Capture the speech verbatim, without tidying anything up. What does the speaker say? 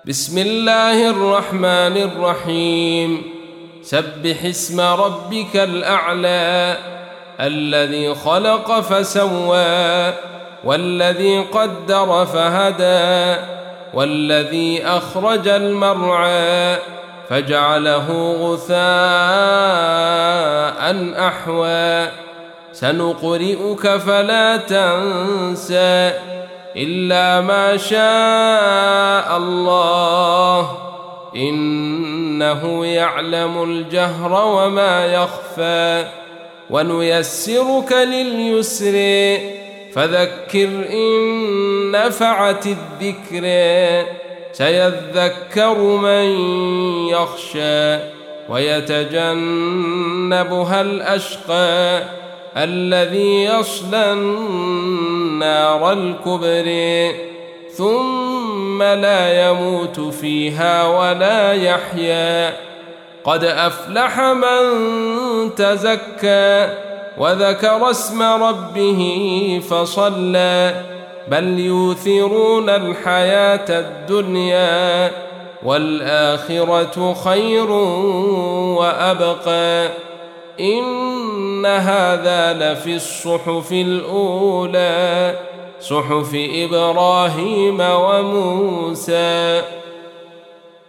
بسم الله الرحمن الرحيم سبح اسم ربك الأعلى الذي خلق فسوى والذي قدر فهدى والذي أخرج المرعى فجعله غثاء أحوى سنقرئك فلا تنسى إلا ما شاء الله إنه يعلم الجهر وما يخفى ونيسرك لليسر فذكر إن نفعت الذكر سيذكر من يخشى ويتجنبها الأشقى الذي يصلى النار الكبرى ثم لا يموت فيها ولا يحيا قد أفلح من تزكى وذكر اسم ربه فصلى بل يؤثرون الحياة الدنيا والآخرة خير وأبقى إن هذا لفي الصحف الأولى صحف إبراهيم وموسى.